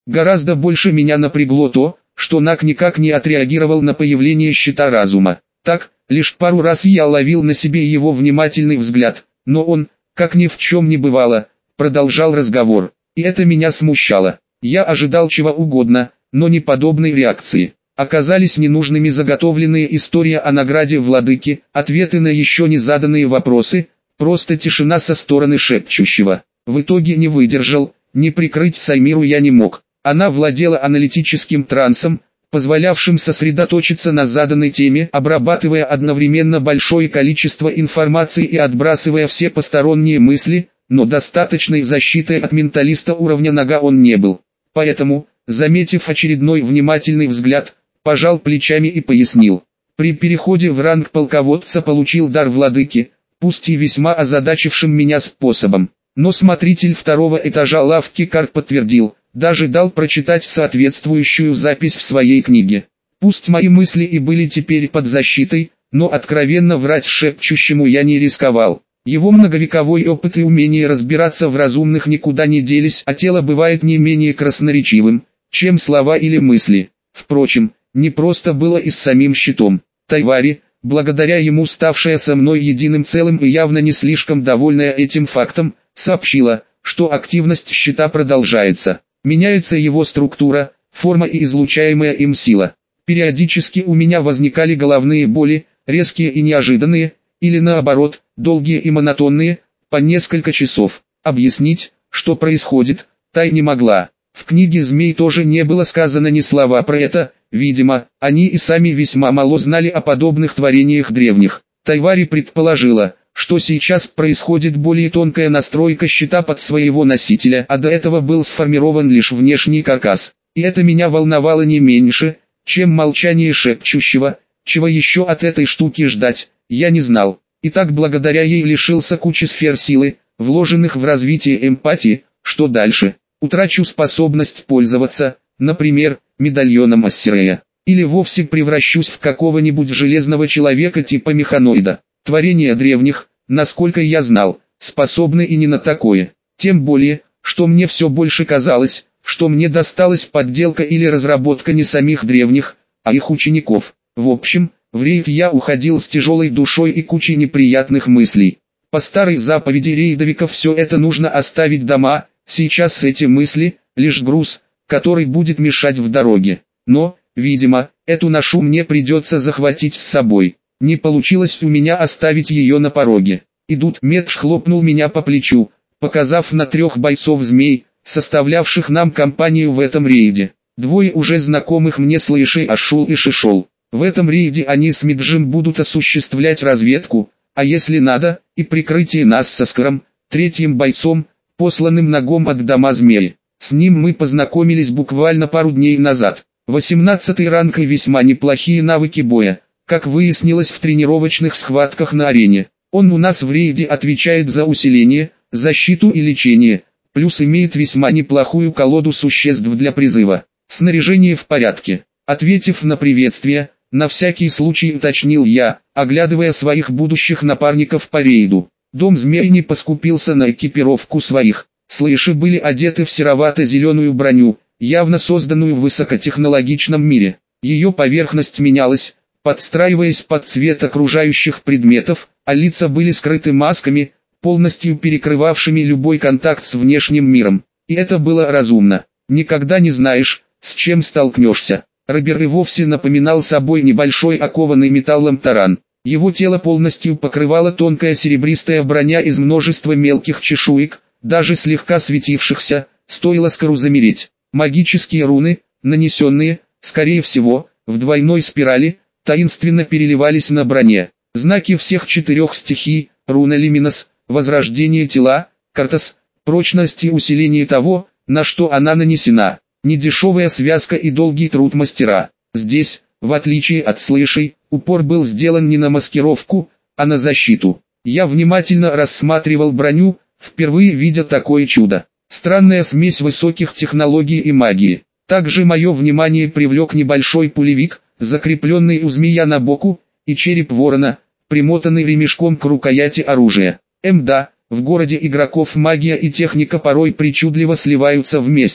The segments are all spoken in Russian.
Гораздо больше меня напрягло то, что Наг никак не отреагировал на появление щита разума. Так, лишь пару раз я ловил на себе его внимательный взгляд, но он, как ни в чем не бывало, продолжал разговор. И это меня смущало. Я ожидал чего угодно, но не подобной реакции. Оказались ненужными заготовленные истории о награде владыки, ответы на еще не заданные вопросы, просто тишина со стороны шепчущего. В итоге не выдержал, не прикрыть Саймиру я не мог. Она владела аналитическим трансом, позволявшим сосредоточиться на заданной теме, обрабатывая одновременно большое количество информации и отбрасывая все посторонние мысли, но достаточной защитой от менталиста уровня Нага он не был. Поэтому, заметив очередной внимательный взгляд, пожал плечами и пояснил. При переходе в ранг полководца получил дар владыки, пусть и весьма озадачившим меня способом. Но смотритель второго этажа лавки карт подтвердил, даже дал прочитать соответствующую запись в своей книге. Пусть мои мысли и были теперь под защитой, но откровенно врать шепчущему я не рисковал. Его многовековой опыт и умение разбираться в разумных никуда не делись, а тело бывает не менее красноречивым, чем слова или мысли. Впрочем, не просто было и с самим щитом. Тайвари, благодаря ему ставшая со мной единым целым и явно не слишком довольная этим фактом, сообщила, что активность щита продолжается. Меняется его структура, форма и излучаемая им сила. Периодически у меня возникали головные боли, резкие и неожиданные, или наоборот, долгие и монотонные, по несколько часов. Объяснить, что происходит, Тай не могла. В книге «Змей» тоже не было сказано ни слова про это, видимо, они и сами весьма мало знали о подобных творениях древних. Тайвари предположила, что сейчас происходит более тонкая настройка щита под своего носителя, а до этого был сформирован лишь внешний каркас. И это меня волновало не меньше, чем молчание шепчущего, чего еще от этой штуки ждать, я не знал. И так благодаря ей лишился кучи сфер силы, вложенных в развитие эмпатии. Что дальше? Утрачу способность пользоваться, например, медальоном Ассирея. Или вовсе превращусь в какого-нибудь железного человека типа механоида. Творения древних, насколько я знал, способны и не на такое. Тем более, что мне все больше казалось, что мне досталась подделка или разработка не самих древних, а их учеников. В общем, в рейд я уходил с тяжелой душой и кучей неприятных мыслей. По старой заповеди рейдовика все это нужно оставить дома, сейчас эти мысли – лишь груз, который будет мешать в дороге. Но, видимо, эту ношу мне придется захватить с собой. Не получилось у меня оставить ее на пороге. Идут, Медж хлопнул меня по плечу, показав на 3 бойцов змей, составлявших нам компанию в этом рейде. 2 уже знакомых мне Слэшей Ашул и Шишол. В этом рейде они с Меджем будут осуществлять разведку, а если надо, и прикрытие нас с Оскаром, 3-м бойцом, посланным Нагом от дома змеи. С ним мы познакомились буквально пару дней назад. 18-й ранг и весьма неплохие навыки боя, как выяснилось в тренировочных схватках на арене. Он у нас в рейде отвечает за усиление, защиту и лечение, плюс имеет весьма неплохую колоду существ для призыва. Снаряжение в порядке. Ответив на приветствие, на всякий случай уточнил я, оглядывая своих будущих напарников по рейду. Дом змей не поскупился на экипировку своих. Слэши были одеты в серовато-зеленую броню, явно созданную в высокотехнологичном мире. Ее поверхность менялась, подстраиваясь под цвет окружающих предметов, а лица были скрыты масками, полностью перекрывавшими любой контакт с внешним миром. И это было разумно. Никогда не знаешь, с чем столкнешься. Робер и вовсе напоминал собой небольшой окованный металлом таран. Его тело полностью покрывала тонкая серебристая броня из множества мелких чешуек, даже слегка светившихся, стоило Скару замереть. Магические руны, нанесенные, скорее всего, в двойной спирали, таинственно переливались на броне. Знаки всех 4 стихий, руна Лиминос, возрождение тела, Картас, прочность и усиление того, на что она нанесена. Недешевая связка и долгий труд мастера. Здесь, в отличие от Слэшей, упор был сделан не на маскировку, а на защиту. Я внимательно рассматривал броню, впервые видя такое чудо. Странная смесь высоких технологий и магии. Также мое внимание привлек небольшой пулевик, закрепленный у змея на боку, и череп ворона, примотанный ремешком к рукояти оружия. Да, в городе игроков магия и техника порой причудливо сливаются вместе.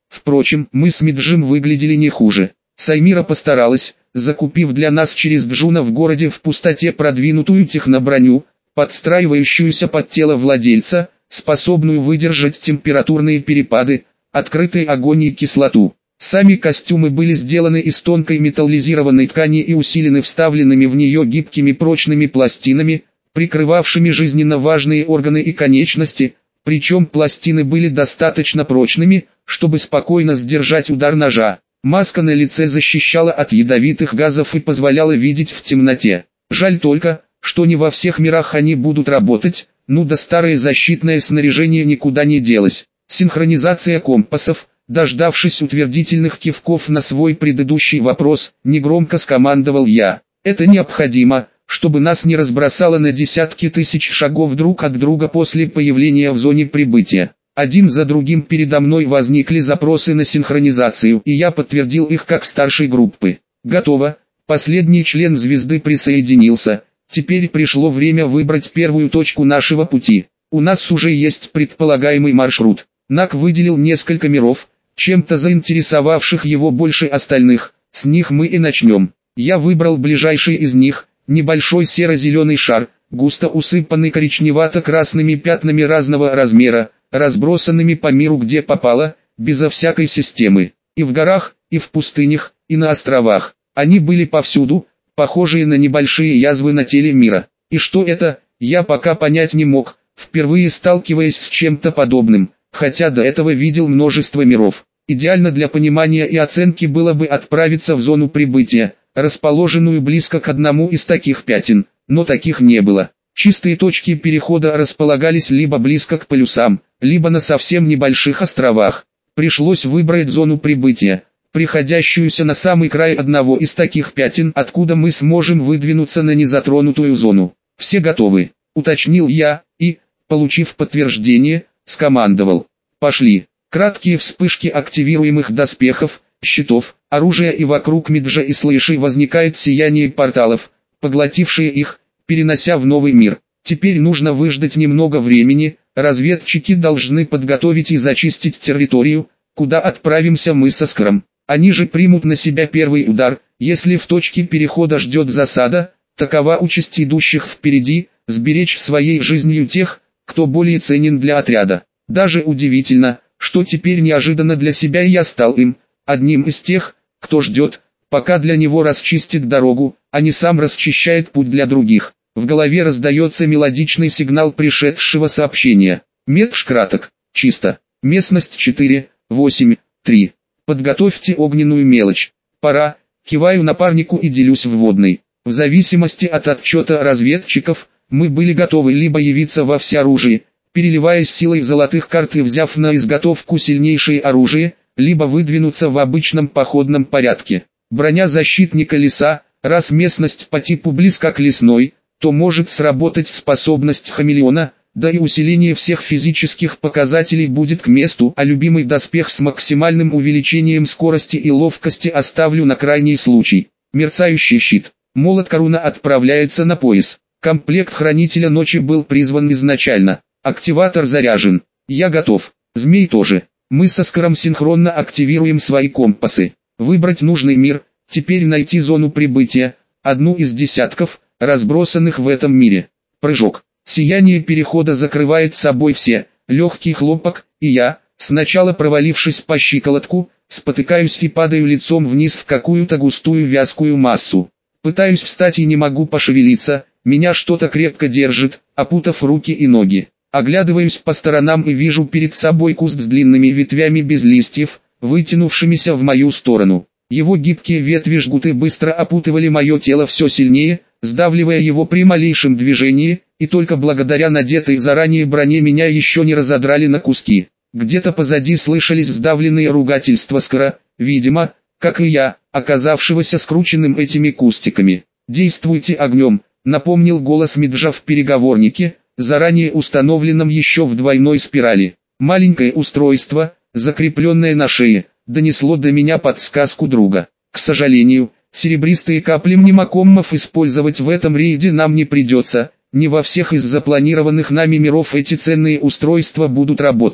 Впрочем, мы с Миджим выглядели не хуже. Саймира постаралась, закупив для нас через Джуна в городе в пустоте продвинутую техноброню, подстраивающуюся под тело владельца, способную выдержать температурные перепады, открытый огонь и кислоту. Сами костюмы были сделаны из тонкой металлизированной ткани и усилены вставленными в нее гибкими прочными пластинами, прикрывавшими жизненно важные органы и конечности, причем пластины были достаточно прочными, чтобы спокойно сдержать удар ножа. Маска на лице защищала от ядовитых газов и позволяла видеть в темноте. Жаль только, что не во всех мирах они будут работать, ну да старое защитное снаряжение никуда не делось. Синхронизация компасов. Дождавшись утвердительных кивков на свой предыдущий вопрос, негромко скомандовал я. Это необходимо, чтобы нас не разбросало на десятки тысяч шагов друг от друга после появления в зоне прибытия. Один за другим передо мной возникли запросы на синхронизацию, и я подтвердил их как старшей группы. Готово, последний член звезды присоединился, теперь пришло время выбрать первую точку нашего пути. У нас уже есть предполагаемый маршрут. Нак выделил несколько миров, чем-то заинтересовавших его больше остальных, с них мы и начнем. Я выбрал ближайший из них, небольшой серо-зеленый шар, густо усыпанный коричневато-красными пятнами разного размера, разбросанными по миру где попало, безо всякой системы, и в горах, и в пустынях, и на островах. Они были повсюду, похожие на небольшие язвы на теле мира. И что это, я пока понять не мог, впервые сталкиваясь с чем-то подобным, хотя до этого видел множество миров. Идеально для понимания и оценки было бы отправиться в зону прибытия, расположенную близко к одному из таких пятен, но таких не было. Чистые точки перехода располагались либо близко к полюсам, либо на совсем небольших островах. Пришлось выбрать зону прибытия, приходящуюся на самый край одного из таких пятен, откуда мы сможем выдвинуться на незатронутую зону. «Все готовы», — уточнил я, и, получив подтверждение, скомандовал. «Пошли». Краткие вспышки активируемых доспехов, щитов, оружия, и вокруг Миджа и Слэшей возникает сияние порталов, поглотившие их, перенося в новый мир. Теперь нужно выждать немного времени, разведчики должны подготовить и зачистить территорию, куда отправимся мы со Скром. Они же примут на себя первый удар, если в точке перехода ждет засада, такова участь идущих впереди, сберечь своей жизнью тех, кто более ценен для отряда. Даже удивительно, что теперь неожиданно для себя я стал одним из тех, кто ждет, пока для него расчистит дорогу, а не сам расчищает путь для других. В голове раздается мелодичный сигнал пришедшего сообщения. Метш краток, чисто. Местность 4, 8, 3. Подготовьте огненную мелочь. Пора, киваю напарнику и делюсь вводной. В зависимости от отчета разведчиков, мы были готовы либо явиться во всеоружии, переливаясь силой золотых карт и взяв на изготовку сильнейшее оружие, либо выдвинуться в обычном походном порядке. Броня защитника леса, раз местность по типу близка к лесной, то может сработать способность хамелеона, да и усиление всех физических показателей будет к месту, а любимый доспех с максимальным увеличением скорости и ловкости оставлю на крайний случай. Мерцающий щит. Молот Коруна отправляется на пояс. Комплект Хранителя Ночи был призван изначально. Активатор заряжен. Я готов. Змей тоже. Мы со Скором синхронно активируем свои компасы. Выбрать нужный мир, теперь найти зону прибытия, одну из десятков, разбросанных в этом мире. Прыжок. Сияние перехода закрывает собой все, легкий хлопок, и я, сначала провалившись по щиколотку, спотыкаюсь и падаю лицом вниз в какую-то густую вязкую массу. Пытаюсь встать и не могу пошевелиться, меня что-то крепко держит, опутав руки и ноги. Оглядываюсь по сторонам и вижу перед собой куст с длинными ветвями без листьев, вытянувшимися в мою сторону. Его гибкие ветви жгуты быстро опутывали мое тело все сильнее, сдавливая его при малейшем движении, и только благодаря надетой заранее броне меня еще не разодрали на куски. Где-то позади слышались сдавленные ругательства Скора, видимо, как и я, оказавшегося скрученным этими кустиками. «Действуйте огнем», — напомнил голос Миджа в переговорнике, заранее установленном еще в двойной спирали. Маленькое устройство, закрепленное на шее, донесло до меня подсказку друга. К сожалению, серебристые капли мнемокоммов использовать в этом рейде нам не придется, не во всех из запланированных нами миров эти ценные устройства будут работать.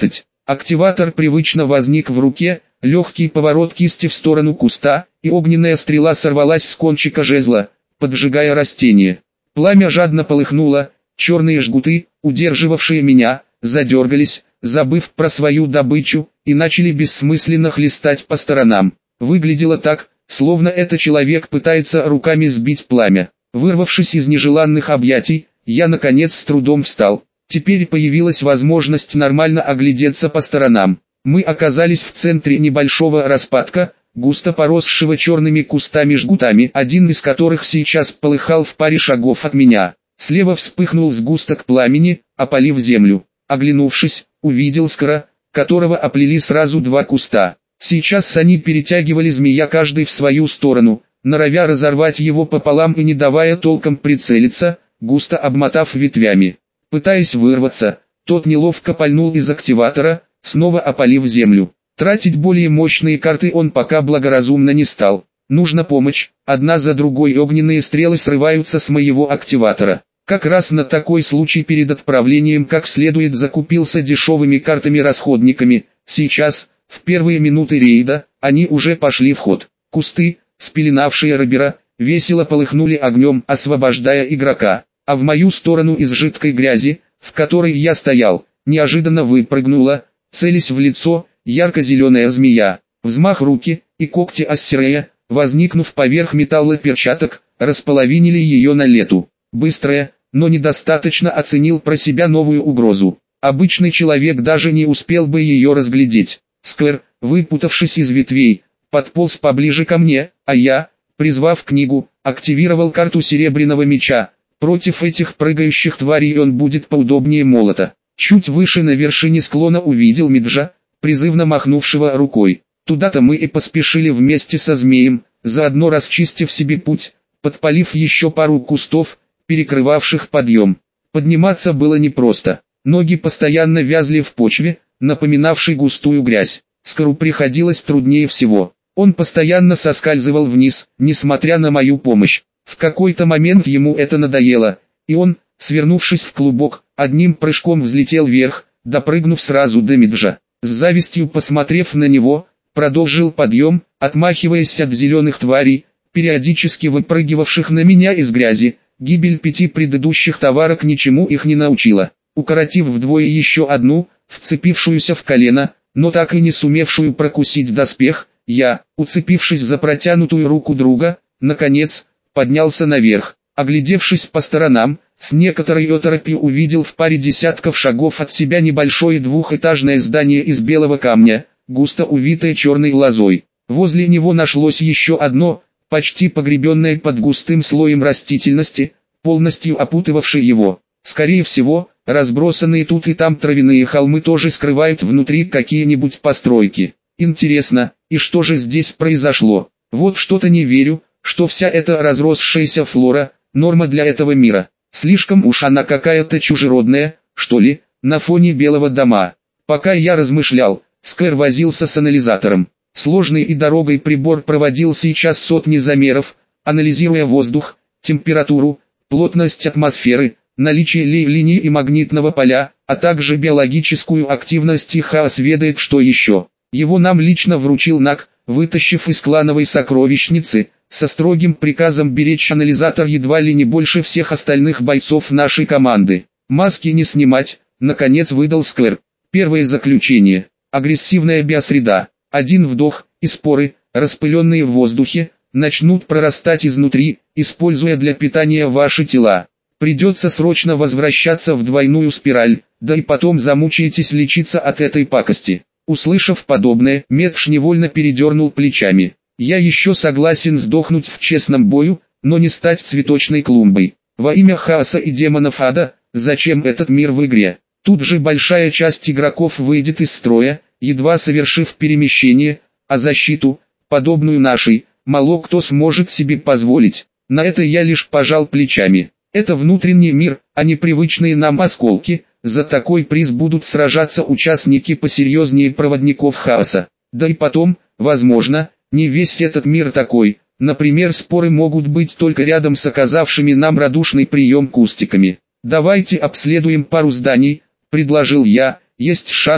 Активатор привычно возник в руке, легкий поворот кисти в сторону куста, и огненная стрела сорвалась с кончика жезла, поджигая растение. Пламя жадно полыхнуло, черные жгуты, удерживавшие меня, задергались, забыв про свою добычу, и начали бессмысленно хлестать по сторонам. Выглядело так, словно этот человек пытается руками сбить пламя. Вырвавшись из нежеланных объятий, я наконец с трудом встал. Теперь появилась возможность нормально оглядеться по сторонам. Мы оказались в центре небольшого распадка, густо поросшего черными кустами-жгутами, один из которых сейчас полыхал в паре шагов от меня. Слева вспыхнул сгусток пламени, опалив землю. Оглянувшись, увидел Скара, которого оплели сразу два куста. Сейчас они перетягивали змея каждый в свою сторону, норовя разорвать его пополам и не давая толком прицелиться, густо обмотав ветвями. Пытаясь вырваться, тот неловко пальнул из активатора, снова опалив землю. Тратить более мощные карты он пока благоразумно не стал. Нужна помощь, одна за другой огненные стрелы срываются с моего активатора. Как раз на такой случай перед отправлением как следует закупился дешевыми картами-расходниками. Сейчас, в первые минуты рейда, они уже пошли в ход. Кусты, спеленавшие Робера, весело полыхнули огнем, освобождая игрока. А в мою сторону из жидкой грязи, в которой я стоял, неожиданно выпрыгнула, целясь в лицо, ярко-зеленая змея. Взмах руки, и когти Ассирея, возникнув поверх металла перчаток, располовинили ее на лету. Быстрая, но недостаточно оценил про себя новую угрозу. Обычный человек даже не успел бы ее разглядеть. Сквер, выпутавшись из ветвей, подполз поближе ко мне, а я, призвав книгу, активировал карту Серебряного Меча. Против этих прыгающих тварей он будет поудобнее молота. Чуть выше на вершине склона увидел Миджа, призывно махнувшего рукой. Туда-то мы и поспешили вместе со змеем, заодно расчистив себе путь, подпалив еще пару кустов, перекрывавших подъем. Подниматься было непросто. Ноги постоянно вязли в почве, напоминавшей густую грязь. Скару приходилось труднее всего. Он постоянно соскальзывал вниз, несмотря на мою помощь. В какой-то момент ему это надоело, и он, свернувшись в клубок, одним прыжком взлетел вверх, допрыгнув сразу до Миджа. С завистью посмотрев на него, продолжил подъем, отмахиваясь от зеленых тварей, периодически выпрыгивавших на меня из грязи. Гибель 5 предыдущих товарок ничему их не научила. Укоротив вдвое еще одну, вцепившуюся в колено, но так и не сумевшую прокусить доспех, я, уцепившись за протянутую руку друга, наконец, поднялся наверх. Оглядевшись по сторонам, с некоторой оторопью увидел в паре десятков шагов от себя небольшое двухэтажное здание из белого камня, густо увитое черной лозой. Возле него нашлось еще одно, почти погребенное под густым слоем растительности, полностью опутывавшее его. Скорее всего, разбросанные тут и там травяные холмы тоже скрывают внутри какие-нибудь постройки. Интересно, и что же здесь произошло? Вот что-то не верю, что вся эта разросшаяся флора – норма для этого мира. Слишком уж она какая-то чужеродная, что ли, на фоне белого дома. Пока я размышлял, Сквер возился с анализатором. Сложный и дорогой прибор проводил сейчас сотни замеров, анализируя воздух, температуру, плотность атмосферы, наличие линий и магнитного поля, а также биологическую активность, и Хаос ведает что еще. Его нам лично вручил Нак, вытащив из клановой сокровищницы, со строгим приказом беречь анализатор едва ли не больше всех остальных бойцов нашей команды. Маски не снимать, наконец выдал Сквер. Первое заключение. Агрессивная биосреда. Один вдох, и споры, распыленные в воздухе, начнут прорастать изнутри, используя для питания ваши тела. Придется срочно возвращаться в двойную спираль, да и потом замучаетесь лечиться от этой пакости. Услышав подобное, Медж невольно передернул плечами. Я еще согласен сдохнуть в честном бою, но не стать цветочной клумбой. Во имя хаоса и демонов ада, зачем этот мир в игре? Тут же большая часть игроков выйдет из строя, едва совершив перемещение, а защиту, подобную нашей, мало кто сможет себе позволить. На это я лишь пожал плечами. Это внутренний мир, а не привычные нам осколки. За такой приз будут сражаться участники посерьезнее проводников хаоса. Да и потом, возможно, не весь этот мир такой. Например, споры могут быть только рядом с оказавшими нам радушный прием кустиками. Давайте обследуем пару зданий, предложил я. Есть шанс,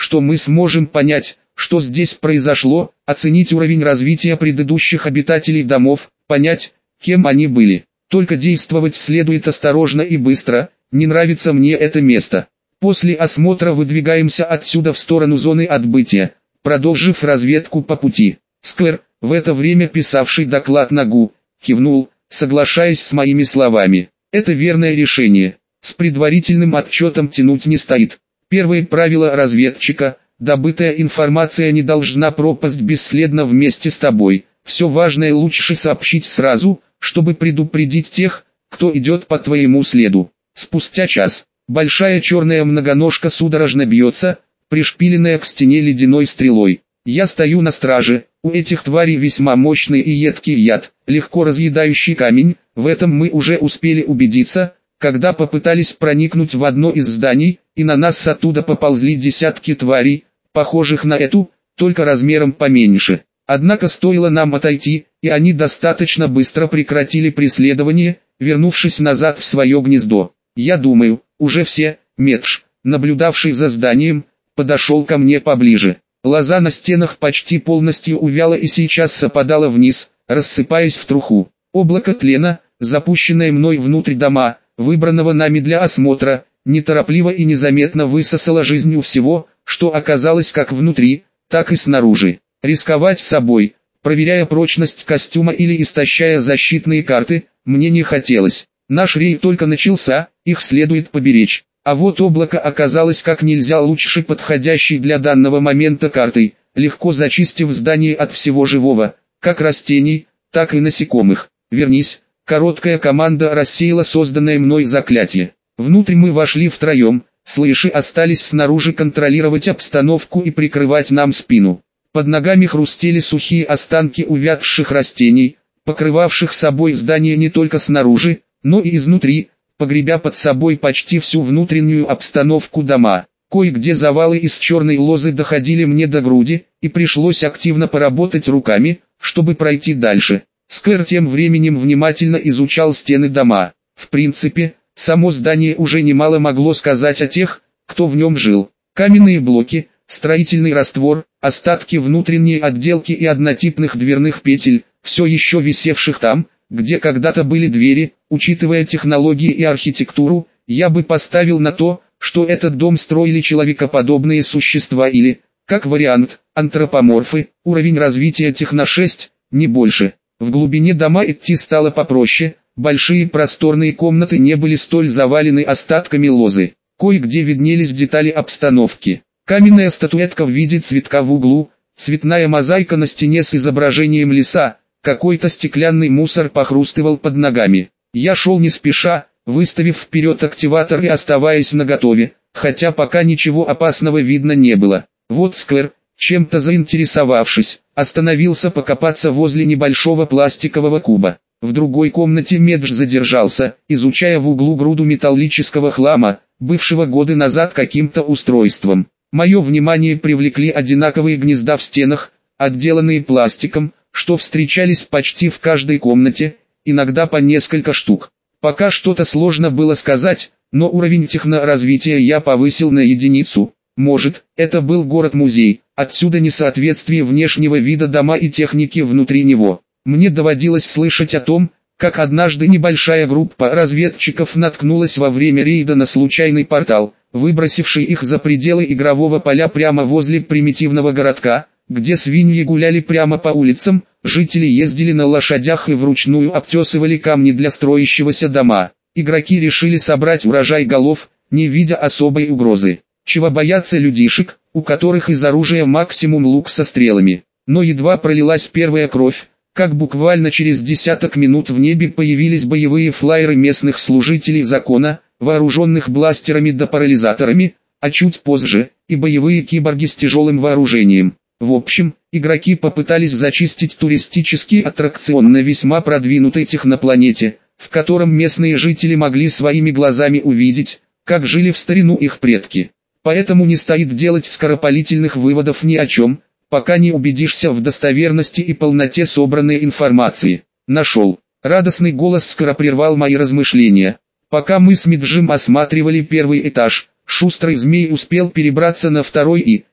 что мы сможем понять, что здесь произошло, оценить уровень развития предыдущих обитателей домов, понять, кем они были. Только действовать следует осторожно и быстро, не нравится мне это место. После осмотра выдвигаемся отсюда в сторону зоны отбытия, продолжив разведку по пути. Сквер, в это время писавший доклад Нагу, кивнул, соглашаясь с моими словами. Это верное решение. С предварительным отчетом тянуть не стоит. Первое правило разведчика: добытая информация не должна пропасть бесследно вместе с тобой. Все важное лучше сообщить сразу, чтобы предупредить тех, кто идет по твоему следу. Спустя час, большая черная многоножка судорожно бьется, пришпиленная к стене ледяной стрелой. Я стою на страже, у этих тварей весьма мощный и едкий яд, легко разъедающий камень, в этом мы уже успели убедиться, когда попытались проникнуть в одно из зданий, и на нас оттуда поползли десятки тварей, похожих на эту, только размером поменьше. Однако стоило нам отойти, и они достаточно быстро прекратили преследование, вернувшись назад в свое гнездо. Я думаю, уже все. Медж, наблюдавший за зданием, подошел ко мне поближе. Лоза на стенах почти полностью увяла и сейчас опадала вниз, рассыпаясь в труху. Облако тлена, запущенное мной внутрь дома, выбранного нами для осмотра, неторопливо и незаметно высосало жизнь у всего, что оказалось как внутри, так и снаружи. Рисковать собой, проверяя прочность костюма или истощая защитные карты, мне не хотелось. Наш рейд только начался, их следует поберечь. А вот облако оказалось как нельзя лучше подходящей для данного момента картой, легко зачистив здание от всего живого, как растений, так и насекомых. «Вернись», короткая команда рассеяла созданное мной заклятие. Внутрь мы вошли втроем, слыши остались снаружи контролировать обстановку и прикрывать нам спину. Под ногами хрустели сухие останки увядших растений, покрывавших собой здание не только снаружи, но и изнутри, погребя под собой почти всю внутреннюю обстановку дома. Кое-где завалы из черной лозы доходили мне до груди, и пришлось активно поработать руками, чтобы пройти дальше. Сквер тем временем внимательно изучал стены дома. В принципе, само здание уже немало могло сказать о тех, кто в нем жил. Каменные блоки, строительный раствор, остатки внутренней отделки и однотипных дверных петель, все еще висевших там, где когда-то были двери. Учитывая технологии и архитектуру, я бы поставил на то, что этот дом строили человекоподобные существа или, как вариант, антропоморфы. Уровень развития техно 6, не больше. В глубине дома идти стало попроще, большие просторные комнаты не были столь завалены остатками лозы. Кое-где виднелись детали обстановки. Каменная статуэтка в виде цветка в углу, цветная мозаика на стене с изображением леса, какой-то стеклянный мусор похрустывал под ногами. Я шел не спеша, выставив вперед активатор и оставаясь наготове, хотя пока ничего опасного видно не было. Вот Сквер, чем-то заинтересовавшись, остановился покопаться возле небольшого пластикового куба. В другой комнате Медж задержался, изучая в углу груду металлического хлама, бывшего годы назад каким-то устройством. Мое внимание привлекли одинаковые гнезда в стенах, отделанные пластиком, что встречались почти в каждой комнате, иногда по несколько штук. Пока что-то сложно было сказать, но уровень техноразвития я повысил на единицу. Может, это был город-музей, отсюда несоответствие внешнего вида дома и техники внутри него. Мне доводилось слышать о том, как однажды небольшая группа разведчиков наткнулась во время рейда на случайный портал, выбросивший их за пределы игрового поля прямо возле примитивного городка, где свиньи гуляли прямо по улицам, жители ездили на лошадях и вручную обтесывали камни для строящегося дома. Игроки решили собрать урожай голов, не видя особой угрозы. Чего боятся людишек, у которых из оружия максимум лук со стрелами. Но едва пролилась первая кровь, как буквально через десяток минут в небе появились боевые флайеры местных служителей закона, вооруженных бластерами да парализаторами, а чуть позже и боевые киборги с тяжелым вооружением. В общем, игроки попытались зачистить туристический аттракцион на весьма продвинутой технопланете, в котором местные жители могли своими глазами увидеть, как жили в старину их предки. Поэтому не стоит делать скоропалительных выводов ни о чем, пока не убедишься в достоверности и полноте собранной информации. Нашел. Радостный голос скоро прервал мои размышления. Пока мы с Меджем осматривали первый этаж, шустрый змей успел перебраться на второй и,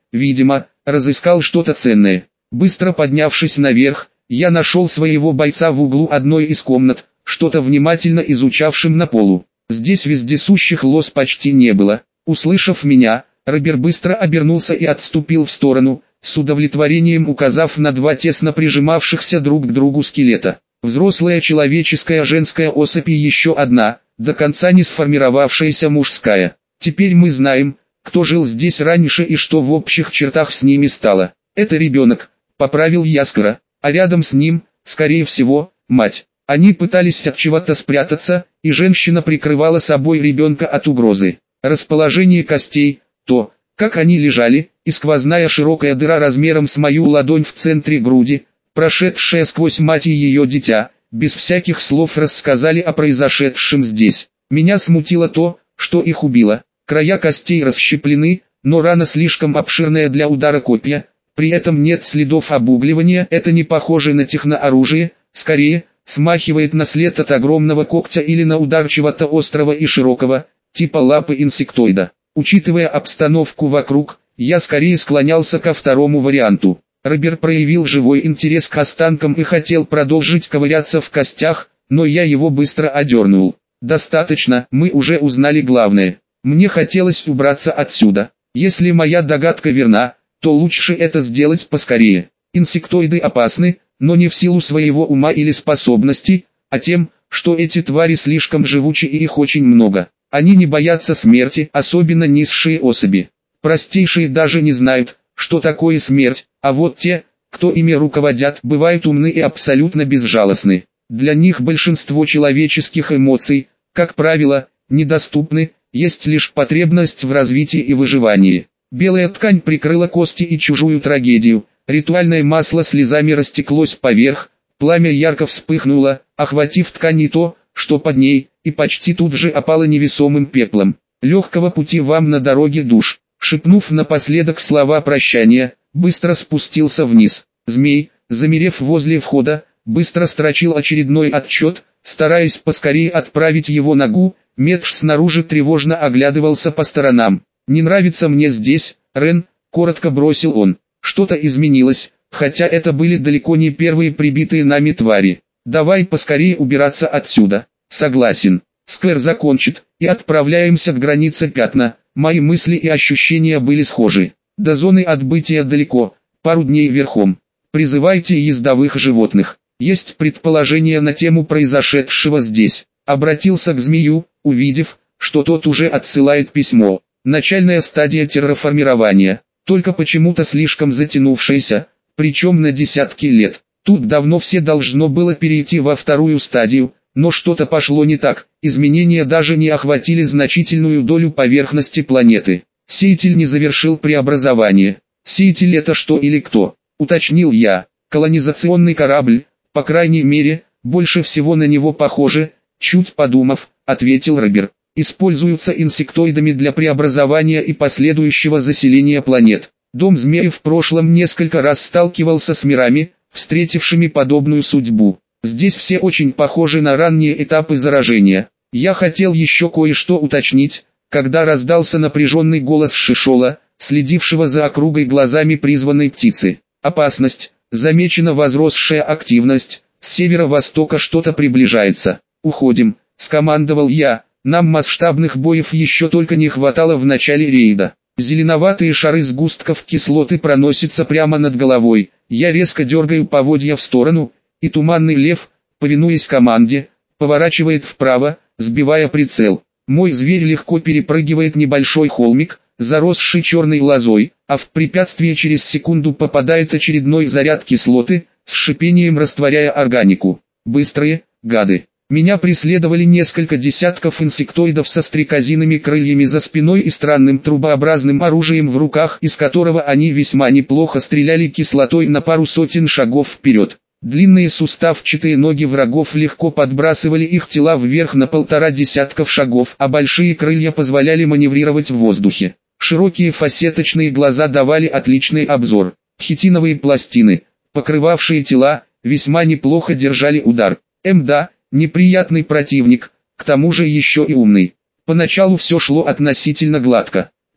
видимо, разыскал что-то ценное. Быстро поднявшись наверх, я нашел своего бойца в углу одной из комнат, что-то внимательно изучавшим на полу. Здесь вездесущих лос почти не было. Услышав меня, Робер быстро обернулся и отступил в сторону, с удовлетворением указав на два тесно прижимавшихся друг к другу скелета. Взрослая человеческая женская особь и еще одна, до конца не сформировавшаяся мужская. Теперь мы знаем, кто жил здесь раньше и что в общих чертах с ними стало. Это ребенок, поправил Яскара, а рядом с ним, скорее всего, мать. Они пытались от чего-то спрятаться, и женщина прикрывала собой ребенка от угрозы. Расположение костей, то, как они лежали, и сквозная широкая дыра размером с мою ладонь в центре груди, прошедшая сквозь мать и ее дитя, без всяких слов рассказали о произошедшем здесь. Меня смутило то, что их убило. Края костей расщеплены, но рана слишком обширная для удара копья, при этом нет следов обугливания, это не похоже на технооружие, скорее, смахивает на след от огромного когтя или на удар чего-то острого и широкого, типа лапы инсектоида. Учитывая обстановку вокруг, я скорее склонялся ко второму варианту. Робер проявил живой интерес к останкам и хотел продолжить ковыряться в костях, но я его быстро одернул. Достаточно, мы уже узнали главное. Мне хотелось убраться отсюда. Если моя догадка верна, то лучше это сделать поскорее. Инсектоиды опасны, но не в силу своего ума или способностей, а тем, что эти твари слишком живучи и их очень много. Они не боятся смерти, особенно низшие особи. Простейшие даже не знают, что такое смерть, а вот те, кто ими руководят, бывают умны и абсолютно безжалостны. Для них большинство человеческих эмоций, как правило, недоступны, есть лишь потребность в развитии и выживании. Белая ткань прикрыла кости и чужую трагедию, ритуальное масло слезами растеклось поверх, пламя ярко вспыхнуло, охватив ткань и то, что под ней, и почти тут же опало невесомым пеплом. «Легкого пути вам на дороге, душ», шепнув напоследок слова прощания, быстро спустился вниз. Змей, замерев возле входа, быстро строчил очередной отчет, стараясь поскорее отправить его на Гу. Медж снаружи тревожно оглядывался по сторонам. «Не нравится мне здесь, Рен», — коротко бросил он. «Что-то изменилось, хотя это были далеко не первые прибитые нами твари. Давай поскорее убираться отсюда». «Согласен. Сквер закончит, и отправляемся к границе пятна». Мои мысли и ощущения были схожи. До зоны отбытия далеко, пару дней верхом. Призывайте ездовых животных. Есть предположение на тему произошедшего здесь. Обратился к змею, увидев, что тот уже отсылает письмо. Начальная стадия терраформирования, только почему-то слишком затянувшаяся, причем на десятки лет. Тут давно все должно было перейти во вторую стадию, но что-то пошло не так, изменения даже не охватили значительную долю поверхности планеты. Сеятель не завершил преобразование. Сеятель это что или кто? Уточнил я. Колонизационный корабль, по крайней мере, больше всего на него похоже, чуть подумав, ответил Робер. Используются инсектоидами для преобразования и последующего заселения планет. Дом змеи в прошлом несколько раз сталкивался с мирами, встретившими подобную судьбу. Здесь все очень похожи на ранние этапы заражения. Я хотел еще кое-что уточнить, когда раздался напряженный голос Шишола, следившего за округой глазами призванной птицы. «Опасность, замечена возросшая активность, с северо-востока что-то приближается. Уходим», — скомандовал я, «нам масштабных боев еще только не хватало в начале рейда». Зеленоватые шары сгустков кислоты проносятся прямо над головой, я резко дергаю поводья в сторону, и туманный лев, повинуясь команде, поворачивает вправо, сбивая прицел. Мой зверь легко перепрыгивает небольшой холмик, заросший черной лозой, а в препятствие через секунду попадает очередной заряд кислоты, с шипением растворяя органику. Быстрые, гады. Меня преследовали несколько десятков инсектоидов со стрекозиными крыльями за спиной и странным трубообразным оружием в руках, из которого они весьма неплохо стреляли кислотой на пару сотен шагов вперед. Длинные суставчатые ноги врагов легко подбрасывали их тела вверх на 1,5 десятков шагов, а большие крылья позволяли маневрировать в воздухе. Широкие фасеточные глаза давали отличный обзор. Хитиновые пластины, покрывавшие тела, весьма неплохо держали удар. Да, неприятный противник, к тому же еще и умный. Поначалу все шло относительно гладко.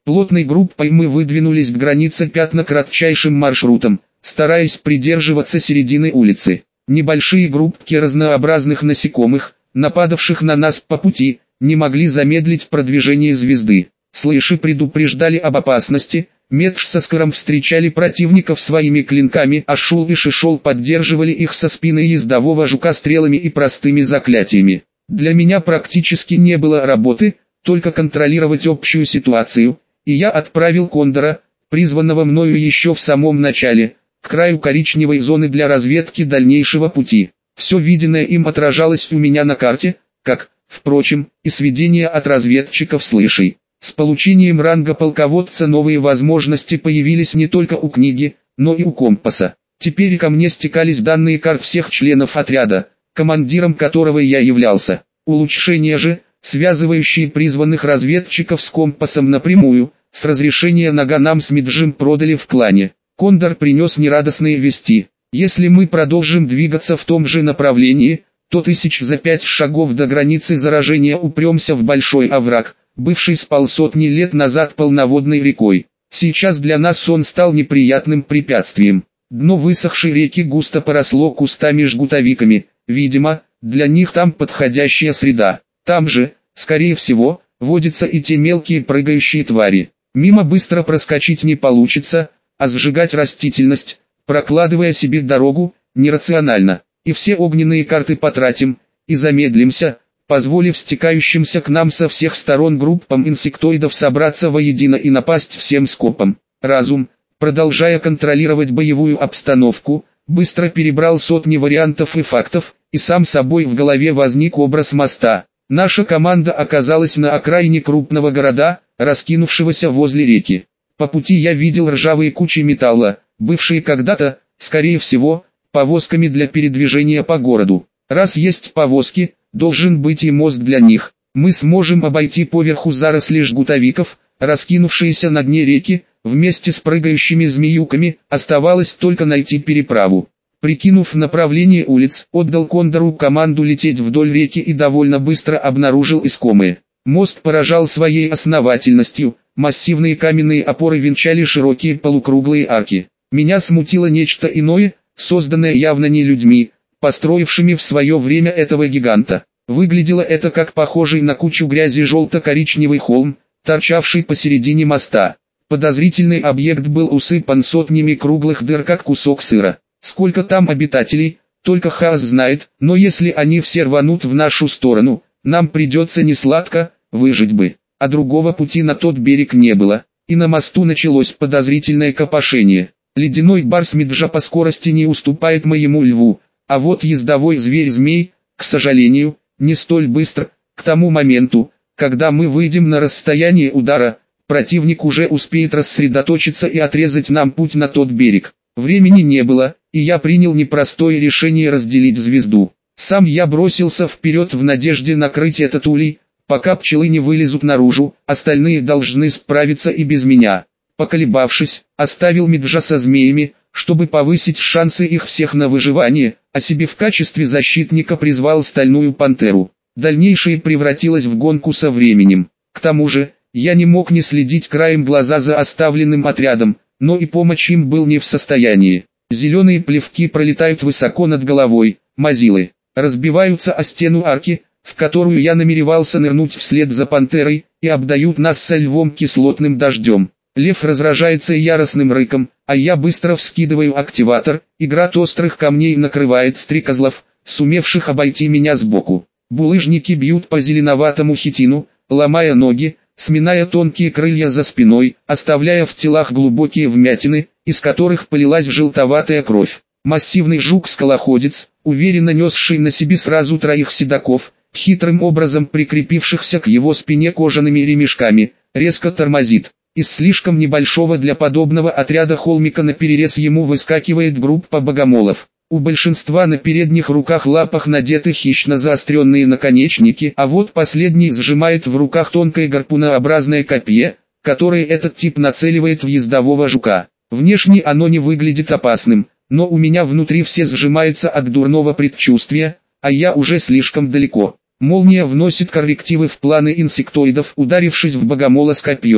Плотной группой мы выдвинулись к границе пятна кратчайшим маршрутом, стараясь придерживаться середины улицы. Небольшие группки разнообразных насекомых, нападавших на нас по пути, не могли замедлить продвижение звезды. Слыши предупреждали об опасности, Медж со Скором встречали противников своими клинками, а Шул и Шишол поддерживали их со спины ездового жука стрелами и простыми заклятиями. Для меня практически не было работы, только контролировать общую ситуацию, и я отправил Кондора, призванного мною еще в самом начале, к краю коричневой зоны для разведки дальнейшего пути. Все виденное им отражалось у меня на карте, как, впрочем, и сведения от разведчиков с Лышей. С получением ранга полководца новые возможности появились не только у книги, но и у компаса. Теперь ко мне стекались данные карт всех членов отряда, командиром которого я являлся. Улучшения же, связывающие призванных разведчиков с компасом напрямую, с разрешения Нага нам с Меджем продали в клане. Кондор принес нерадостные вести. Если мы продолжим двигаться в том же направлении, то за 5 шагов до границы заражения упремся в большой овраг, бывший с полсотни лет назад полноводной рекой. Сейчас для нас он стал неприятным препятствием. Дно высохшей реки густо поросло кустами-жгутовиками, видимо, для них там подходящая среда. Там же, скорее всего, водятся и те мелкие прыгающие твари. Мимо быстро проскочить не получится, а сжигать растительность, прокладывая себе дорогу, нерационально. И все огненные карты потратим, и замедлимся, позволив стекающимся к нам со всех сторон группам инсектоидов собраться воедино и напасть всем скопом. Разум, продолжая контролировать боевую обстановку, быстро перебрал сотни вариантов и фактов, и сам собой в голове возник образ моста. Наша команда оказалась на окраине крупного города, раскинувшегося возле реки. По пути я видел ржавые кучи металла, бывшие когда-то, скорее всего, повозками для передвижения по городу. Раз есть повозки, должен быть и мост для них. Мы сможем обойти поверху заросли жгутовиков, раскинувшиеся на дне реки, вместе с прыгающими змеюками, оставалось только найти переправу. Прикинув направление улиц, отдал Кондору команду лететь вдоль реки и довольно быстро обнаружил искомое. Мост поражал своей основательностью, массивные каменные опоры венчали широкие полукруглые арки. Меня смутило нечто иное, созданное явно не людьми, построившими в свое время этого гиганта. Выглядело это как похожий на кучу грязи желто-коричневый холм, торчавший посередине моста. Подозрительный объект был усыпан сотнями круглых дыр, как кусок сыра. Сколько там обитателей, только Хаос знает, но если они все рванут в нашу сторону, нам придется несладко, выжить бы. А другого пути на тот берег не было, и на мосту началось подозрительное копошение. Ледяной барс Меджа по скорости не уступает моему льву, а вот ездовой зверь-змей, к сожалению, не столь быстр. К тому моменту, когда мы выйдем на расстояние удара, противник уже успеет рассредоточиться и отрезать нам путь на тот берег. Времени не было, и я принял непростое решение разделить звезду. Сам я бросился вперед в надежде накрыть этот улей, пока пчелы не вылезут наружу, остальные должны справиться и без меня. Поколебавшись, оставил Меджа со змеями, чтобы повысить шансы их всех на выживание, а себе в качестве защитника призвал стальную пантеру. Дальнейшее превратилось в гонку со временем. К тому же, я не мог не следить краем глаза за оставленным отрядом, но и помочь им был не в состоянии. Зеленые плевки пролетают высоко над головой, мазилы, разбиваются о стену арки, в которую я намеревался нырнуть вслед за пантерой, и обдают нас со львом кислотным дождем. Лев разражается яростным рыком, а я быстро вскидываю активатор, и град острых камней накрывает стрекозлов, сумевших обойти меня сбоку. Булыжники бьют по зеленоватому хитину, ломая ноги, сминая тонкие крылья за спиной, оставляя в телах глубокие вмятины, из которых полилась желтоватая кровь. Массивный жук-скалоходец, уверенно несший на себе сразу 3 седаков, хитрым образом прикрепившихся к его спине кожаными ремешками, резко тормозит. Из слишком небольшого для подобного отряда холмика наперерез ему выскакивает группа богомолов. У большинства на передних руках-лапах надеты хищно заостренные наконечники, а вот последний сжимает в руках тонкое гарпунообразное копье, которое этот тип нацеливает в ездового жука. Внешне оно не выглядит опасным, но у меня внутри все сжимается от дурного предчувствия, а я уже слишком далеко. Молния вносит коррективы в планы инсектоидов, ударившись в богомола с копьем.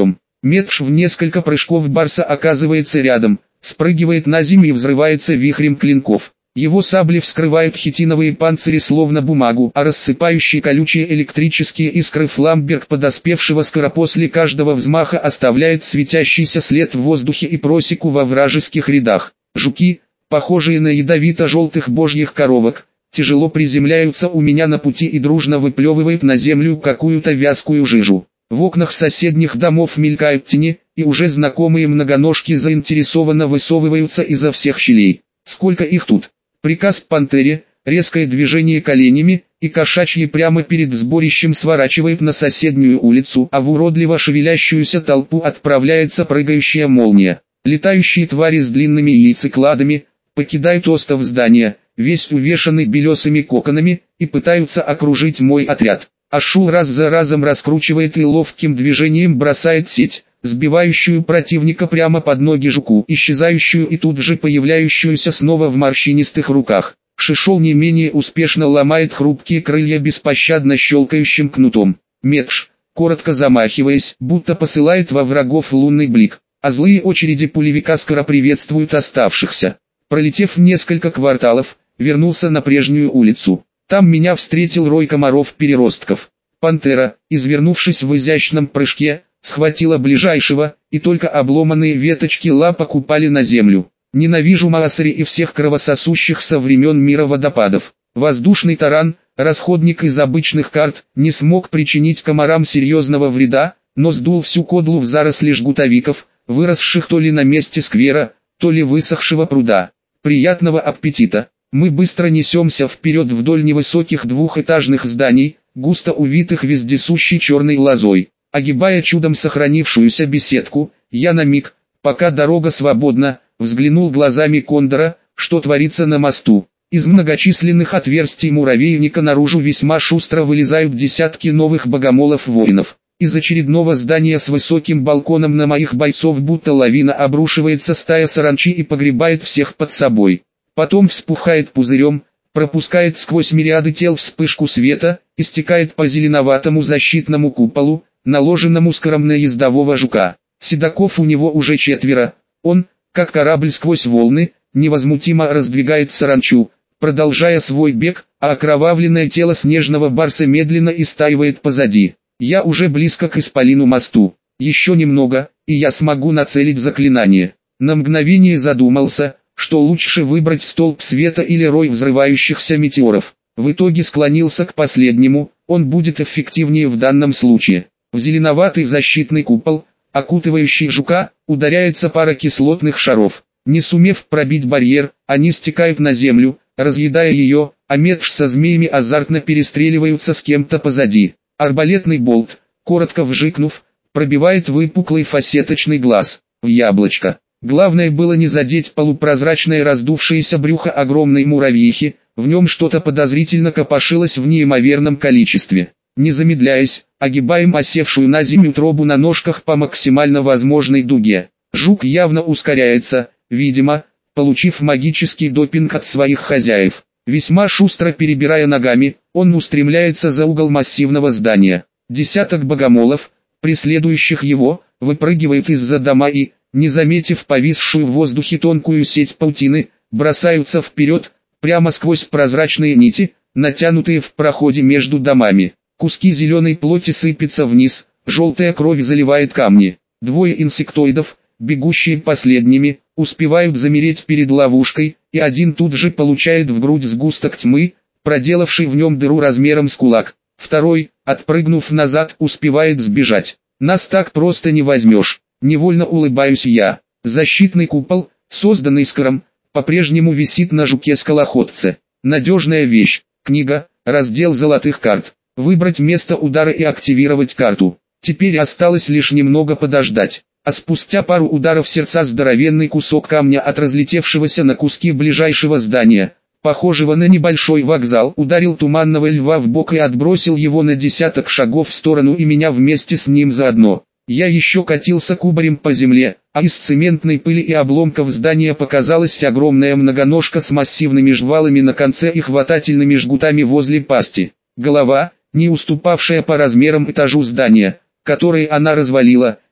Метш в несколько прыжков барса оказывается рядом, спрыгивает на землю и взрывается вихрем клинков. Его сабли вскрывают хитиновые панцири словно бумагу, а рассыпающие колючие электрические искры фламберг подоспевшего скоро после каждого взмаха оставляет светящийся след в воздухе и просеку во вражеских рядах. Жуки, похожие на ядовито-желтых божьих коровок, тяжело приземляются у меня на пути и дружно выплевывают на землю какую-то вязкую жижу. В окнах соседних домов мелькают тени, и уже знакомые многоножки заинтересованно высовываются изо всех щелей. Сколько их тут? Приказ пантере, резкое движение коленями, и кошачьи прямо перед сборищем сворачивает на соседнюю улицу, а в уродливо шевелящуюся толпу отправляется прыгающая молния. Летающие твари с длинными яйцекладами покидают остов здания, весь увешанный белесыми коконами, и пытаются окружить мой отряд. Ашул раз за разом раскручивает и ловким движением бросает сеть, сбивающую противника прямо под ноги жуку, исчезающую и тут же появляющуюся снова в морщинистых руках. Шишол не менее успешно ломает хрупкие крылья беспощадно щелкающим кнутом. Метш, коротко замахиваясь, будто посылает во врагов лунный блик, а злые очереди пулевика скоро приветствуют оставшихся. Пролетев несколько кварталов, вернулся на прежнюю улицу. Там меня встретил рой комаров-переростков. Пантера, извернувшись в изящном прыжке, схватила ближайшего, и только обломанные веточки лапок упали на землю. Ненавижу Маасари и всех кровососущих со времен мира водопадов. Воздушный таран, расходник из обычных карт, не смог причинить комарам серьезного вреда, но сдул всю кодлу в заросли жгутовиков, выросших то ли на месте сквера, то ли высохшего пруда. Приятного аппетита! Мы быстро несемся вперед вдоль невысоких двухэтажных зданий, густо увитых вездесущей черной лозой. Огибая чудом сохранившуюся беседку, я на миг, пока дорога свободна, взглянул глазами кондора, что творится на мосту. Из многочисленных отверстий муравейника наружу весьма шустро вылезают десятки новых богомолов-воинов. Из очередного здания с высоким балконом на моих бойцов будто лавина обрушивается стая саранчи и погребает всех под собой. Потом вспухает пузырем, пропускает сквозь мириады тел вспышку света, и стекает по зеленоватому защитному куполу, наложенному скором на ездового жука. Седаков у него уже 4. Он, как корабль сквозь волны, невозмутимо раздвигает саранчу, продолжая свой бег, а окровавленное тело снежного барса медленно истаивает позади. Я уже близко к исполину мосту. Еще немного, и я смогу нацелить заклинание. На мгновение задумался, что лучше выбрать столб света или рой взрывающихся метеоров. В итоге склонился к последнему, он будет эффективнее в данном случае. В зеленоватый защитный купол, окутывающий жука, ударяется пара кислотных шаров. Не сумев пробить барьер, они стекают на землю, разъедая ее, а Метш со змеями азартно перестреливаются с кем-то позади. Арбалетный болт, коротко вжикнув, пробивает выпуклый фасеточный глаз в яблочко. Главное было не задеть полупрозрачное раздувшееся брюхо огромной муравьихи, в нем что-то подозрительно копошилось в неимоверном количестве. Не замедляясь, огибаем осевшую на землю утробу на ножках по максимально возможной дуге. Жук явно ускоряется, видимо, получив магический допинг от своих хозяев. Весьма шустро перебирая ногами, он устремляется за угол массивного здания. Десяток богомолов, преследующих его, выпрыгивают из-за дома и, не заметив повисшую в воздухе тонкую сеть паутины, бросаются вперед, прямо сквозь прозрачные нити, натянутые в проходе между домами. Куски зеленой плоти сыпятся вниз, желтая кровь заливает камни. Двое инсектоидов, бегущие последними, успевают замереть перед ловушкой, и один тут же получает в грудь сгусток тьмы, проделавший в нем дыру размером с кулак. Второй, отпрыгнув назад, успевает сбежать. Нас так просто не возьмешь. Невольно улыбаюсь я. Защитный купол, созданный скором, по-прежнему висит на жуке-скалоходце. Надежная вещь. Книга, раздел золотых карт. Выбрать место удара и активировать карту. Теперь осталось лишь немного подождать. А спустя пару ударов сердца здоровенный кусок камня от разлетевшегося на куски ближайшего здания, похожего на небольшой вокзал, ударил туманного льва в бок и отбросил его на десяток шагов в сторону и меня вместе с ним заодно. Я еще катился кубарем по земле, а из цементной пыли и обломков здания показалась огромная многоножка с массивными жвалами на конце и хватательными жгутами возле пасти. Голова, не уступавшая по размерам этажу здания, который она развалила,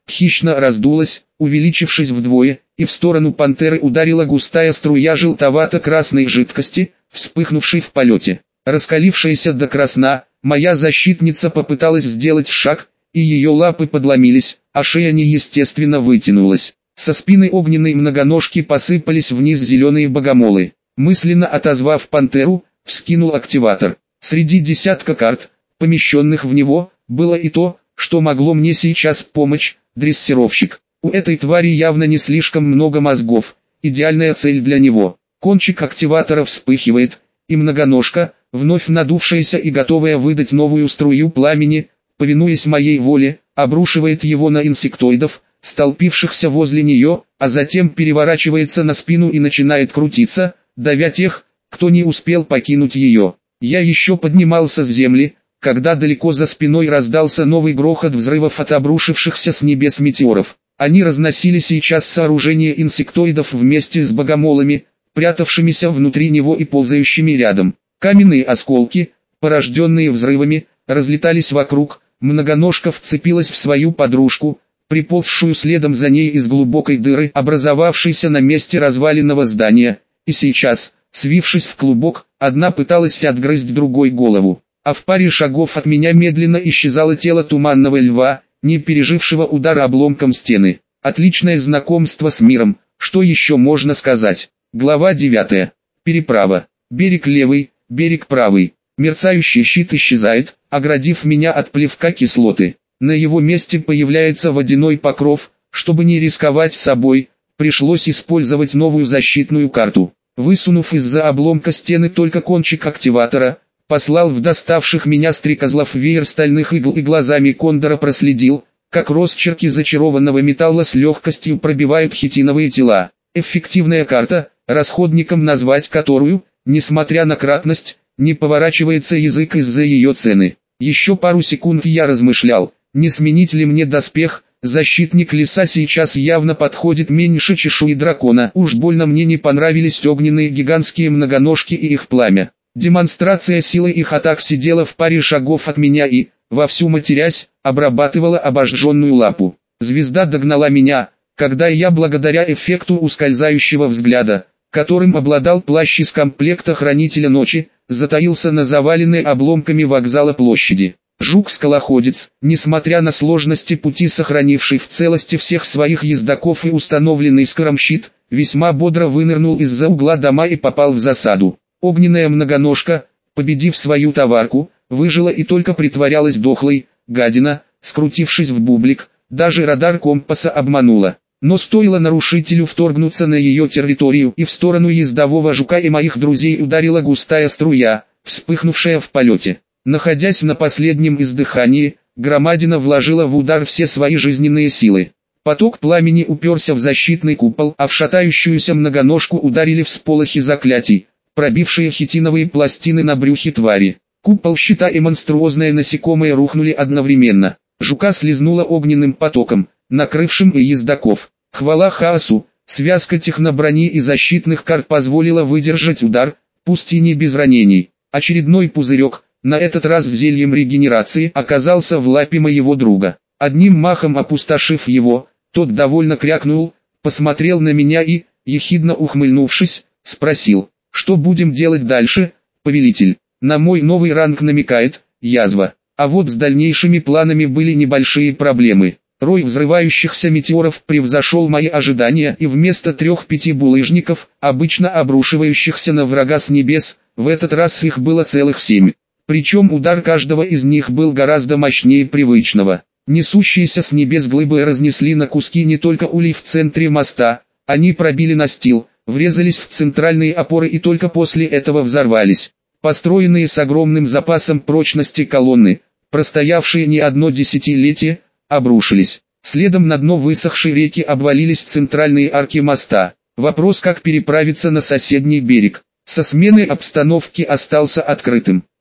хищно раздулась, увеличившись вдвое, и в сторону пантеры ударила густая струя желтовато-красной жидкости, вспыхнувшей в полете. Раскалившаяся до красна, моя защитница попыталась сделать шаг, и ее лапы подломились, а шея неестественно вытянулась. Со спины огненной многоножки посыпались вниз зеленые богомолы. Мысленно отозвав пантеру, вскинул активатор. Среди десятка карт, помещенных в него, было и то, что могло мне сейчас помочь, дрессировщик. У этой твари явно не слишком много мозгов, идеальная цель для него. Кончик активатора вспыхивает, и многоножка, вновь надувшаяся и готовая выдать новую струю пламени, повинуясь моей воле, обрушивает его на инсектоидов, столпившихся возле нее, а затем переворачивается на спину и начинает крутиться, давя тех, кто не успел покинуть ее. Я еще поднимался с земли, когда далеко за спиной раздался новый грохот взрывов от обрушившихся с небес метеоров. Они разносили сейчас сооружение инсектоидов вместе с богомолами, прятавшимися внутри него и ползающими рядом. Каменные осколки, порожденные взрывами, разлетались вокруг, многоножка вцепилась в свою подружку, приползшую следом за ней из глубокой дыры, образовавшейся на месте разваленного здания, и сейчас, свившись в клубок, одна пыталась отгрызть другой голову. А в паре шагов от меня медленно исчезало тело туманного льва, не пережившего удар обломком стены. Отличное знакомство с миром, что еще можно сказать. Глава 9. Переправа. Берег левый, берег правый. Мерцающий щит исчезает, оградив меня от плевка кислоты. На его месте появляется водяной покров. Чтобы не рисковать собой, пришлось использовать новую защитную карту. Высунув из-за обломка стены только кончик активатора, послал в доставших меня стрекозлов веер стальных игл и глазами кондора проследил, как росчерки зачарованного металла с легкостью пробивают хитиновые тела. Эффективная карта, расходником назвать которую, несмотря на кратность, не поворачивается язык из-за ее цены. Еще пару секунд я размышлял, не сменить ли мне доспех. Защитник леса сейчас явно подходит меньше чешуи дракона. Уж больно мне не понравились огненные гигантские многоножки и их пламя. Демонстрация силы их атак сидела в паре шагов от меня и, вовсю матерясь, обрабатывала обожженную лапу. Звезда догнала меня, когда я благодаря эффекту ускользающего взгляда, которым обладал плащ из комплекта Хранителя Ночи, затаился на заваленной обломками вокзала площади. Жук-скалоходец, несмотря на сложности пути, сохранивший в целости всех своих ездоков и установленный скором щит, весьма бодро вынырнул из-за угла дома и попал в засаду. Огненная многоножка, победив свою товарку, выжила и только притворялась дохлой. Гадина, скрутившись в бублик, даже радар компаса обманула. Но стоило нарушителю вторгнуться на ее территорию, и в сторону ездового жука и моих друзей ударила густая струя, вспыхнувшая в полете. Находясь на последнем издыхании, громадина вложила в удар все свои жизненные силы. Поток пламени уперся в защитный купол, а в шатающуюся многоножку ударили всполохи заклятий, пробившие хитиновые пластины на брюхе твари. Купол щита и монструозное насекомое рухнули одновременно. Жука слезнуло огненным потоком, накрывшим и ездоков. Хвала хаосу, связка техноброни и защитных карт позволила выдержать удар, пусть и не без ранений. Очередной пузырек, на этот раз с зельем регенерации, оказался в лапе моего друга. Одним махом опустошив его, тот довольно крякнул, посмотрел на меня и, ехидно ухмыльнувшись, спросил: «Что будем делать дальше, повелитель?» На мой новый ранг намекает, язва. А вот с дальнейшими планами были небольшие проблемы. Рой взрывающихся метеоров превзошел мои ожидания, и вместо 3-5 булыжников, обычно обрушивающихся на врага с небес, в этот раз их было целых 7. Причем удар каждого из них был гораздо мощнее привычного. Несущиеся с небес глыбы разнесли на куски не только улей в центре моста, они пробили настил, врезались в центральные опоры и только после этого взорвались. Построенные с огромным запасом прочности колонны, простоявшие не одно десятилетие, обрушились. Следом на дно высохшей реки обвалились центральные арки моста. Вопрос, как переправиться на соседний берег, со сменой обстановки остался открытым.